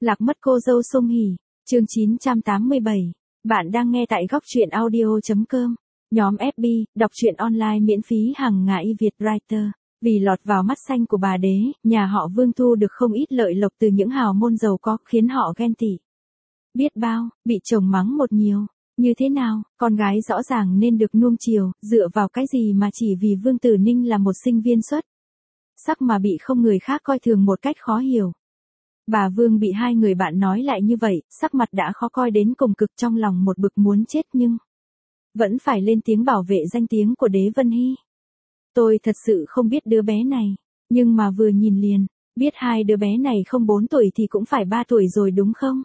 Lạc mất cô dâu Song Hỷ, chương 987. Bạn đang nghe tại góc truyện audio.com. Nhóm FB, đọc truyện online miễn phí hàng ngày Việt Writer. Vì lọt vào mắt xanh của bà đế, nhà họ Vương thu được không ít lợi lộc từ những hào môn giàu có, khiến họ ghen tị. Biết bao, bị chồng mắng một nhiều. Như thế nào, con gái rõ ràng nên được nuông chiều, dựa vào cái gì mà chỉ vì Vương Tử Ninh là một sinh viên xuất sắc mà bị không người khác coi thường một cách khó hiểu. Bà Vương bị hai người bạn nói lại như vậy, sắc mặt đã khó coi đến cùng cực, trong lòng một bực muốn chết nhưng vẫn phải lên tiếng bảo vệ danh tiếng của Đế Vân Hy. Tôi thật sự không biết đứa bé này, nhưng mà vừa nhìn liền, biết hai đứa bé này không 4 tuổi thì cũng phải 3 tuổi rồi đúng không?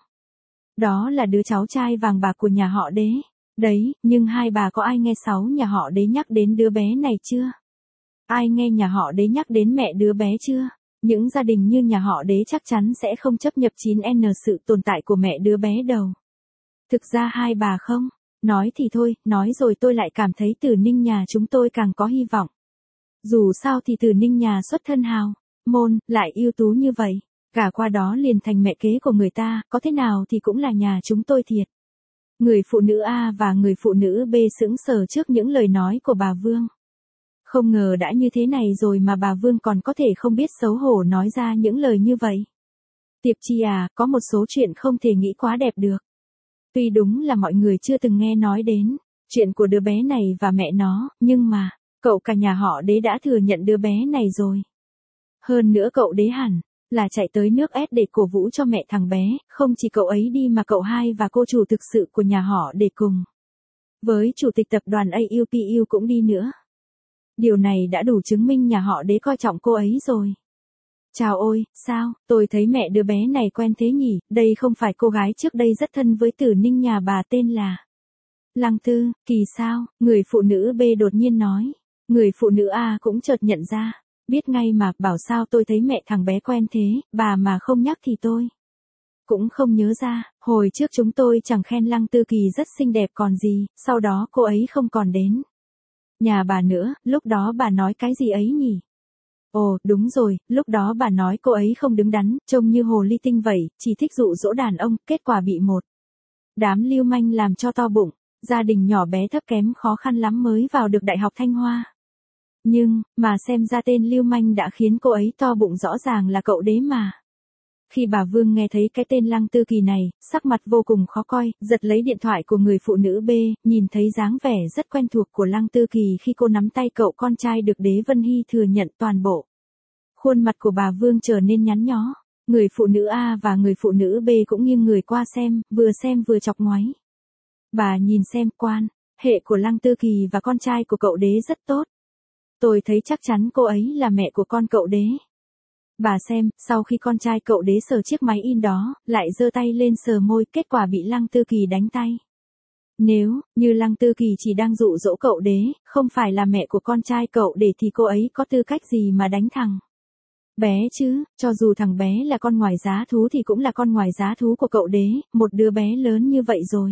Đó là đứa cháu trai vàng bạc của nhà họ Đế. Đấy, nhưng hai bà có ai nghe sáu nhà họ Đế nhắc đến đứa bé này chưa? Ai nghe nhà họ Đế nhắc đến mẹ đứa bé chưa? Những gia đình như nhà họ Đế chắc chắn sẽ không chấp nhận 9N sự tồn tại của mẹ đứa bé đâu. Thực ra hai bà không, nói thì thôi, nói rồi tôi lại cảm thấy Tử Ninh nhà chúng tôi càng có hy vọng. Dù sao thì Tử Ninh nhà xuất thân hào môn, lại ưu tú như vậy, cả qua đó liền thành mẹ kế của người ta, có thế nào thì cũng là nhà chúng tôi thiệt. Người phụ nữ A và người phụ nữ B sững sờ trước những lời nói của bà Vương. Không ngờ đã như thế này rồi mà bà Vương còn có thể không biết xấu hổ nói ra những lời như vậy. Tiệp Chi à, có một số chuyện không thể nghĩ quá đẹp được. Tuy đúng là mọi người chưa từng nghe nói đến chuyện của đứa bé này và mẹ nó, nhưng mà cậu cả nhà họ Đế đã thừa nhận đứa bé này rồi. Hơn nữa cậu Đế hẳn là chạy tới nước S để cổ vũ cho mẹ thằng bé, không chỉ cậu ấy đi mà cậu hai và cô chủ thực sự của nhà họ Đế cùng với chủ tịch tập đoàn AUPU cũng đi nữa. Điều này đã đủ chứng minh nhà họ Đế coi trọng cô ấy rồi. Chào ôi, sao, tôi thấy mẹ đứa bé này quen thế nhỉ, đây không phải cô gái trước đây rất thân với Tử Ninh nhà bà tên là Lăng Tư, kỳ sao, người phụ nữ B đột nhiên nói. Người phụ nữ A cũng chợt nhận ra, biết ngay mà, bảo sao tôi thấy mẹ thằng bé quen thế, bà mà không nhắc thì tôi cũng không nhớ ra, hồi trước chúng tôi chẳng khen Lăng Tư Kỳ rất xinh đẹp còn gì, sau đó cô ấy không còn đến nhà bà nữa, lúc đó bà nói cái gì ấy nhỉ? Ồ, đúng rồi, lúc đó bà nói cô ấy không đứng đắn, trông như hồ ly tinh vậy, chỉ thích dụ dỗ đàn ông, kết quả bị một đám lưu manh làm cho to bụng, gia đình nhỏ bé thấp kém khó khăn lắm mới vào được Đại học Thanh Hoa. Nhưng, mà xem ra tên lưu manh đã khiến cô ấy to bụng rõ ràng là cậu Đế mà. Khi bà Vương nghe thấy cái tên Lăng Tư Kỳ này, sắc mặt vô cùng khó coi, giật lấy điện thoại của người phụ nữ B, nhìn thấy dáng vẻ rất quen thuộc của Lăng Tư Kỳ khi cô nắm tay cậu con trai được Đế Vân Hy thừa nhận toàn bộ. Khuôn mặt của bà Vương trở nên nhăn nhó, người phụ nữ A và người phụ nữ B cũng nghiêng người qua xem vừa chọc ngoáy. Bà nhìn xem quan hệ của Lăng Tư Kỳ và con trai của cậu Đế rất tốt. Tôi thấy chắc chắn cô ấy là mẹ của con cậu Đế. Bà xem, sau khi con trai cậu Đế sờ chiếc máy in đó, lại giơ tay lên sờ môi, kết quả bị Lăng Tư Kỳ đánh tay. Nếu như Lăng Tư Kỳ chỉ đang dụ dỗ cậu Đế, không phải là mẹ của con trai cậu Đế thì cô ấy có tư cách gì mà đánh thằng bé chứ, cho dù thằng bé là con ngoài giá thú thì cũng là con ngoài giá thú của cậu Đế, một đứa bé lớn như vậy rồi.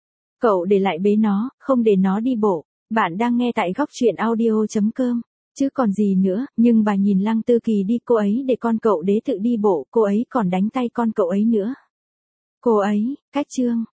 Cậu để lại bế nó, không để nó đi bộ. Bạn đang nghe tại góc truyện audio.com. Chứ còn gì nữa, nhưng bà nhìn Lăng Tư Kỳ đi, cô ấy để con cậu Đế tự đi bộ, cô ấy còn đánh tay con cậu ấy nữa. Cô ấy, cách trương,